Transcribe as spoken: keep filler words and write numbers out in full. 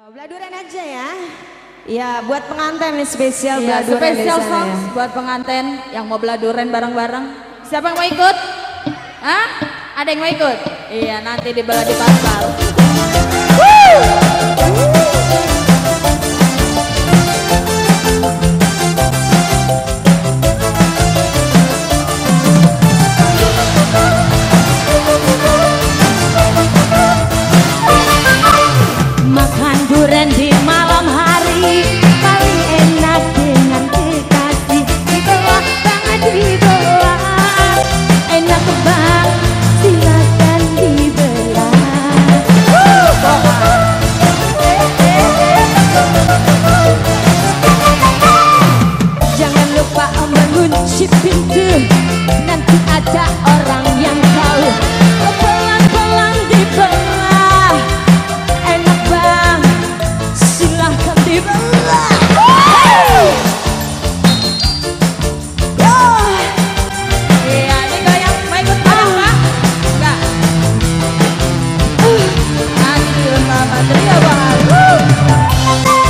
Beladuran aja ya. Ya, buat pengantin nih spesial ya, beladuran spesial song ya. buat pengantin yang mau beladuran bareng-bareng. Siapa yang mau ikut? Hah? Ada yang mau ikut? Iya, nanti di bela di pasar. Makan durian di malam hari paling enak dengan kekasih. Dibelah banget dibelah, enak banget silakan dibelah. Jangan lupa mengunci pintu, nanti ada orang yang tahu. Pelan-pelan dibelah, enak banget silahkan dibelah. Iya, ini goyang mau ikut bareng Pak? Enggak. Nanti mama trio banget.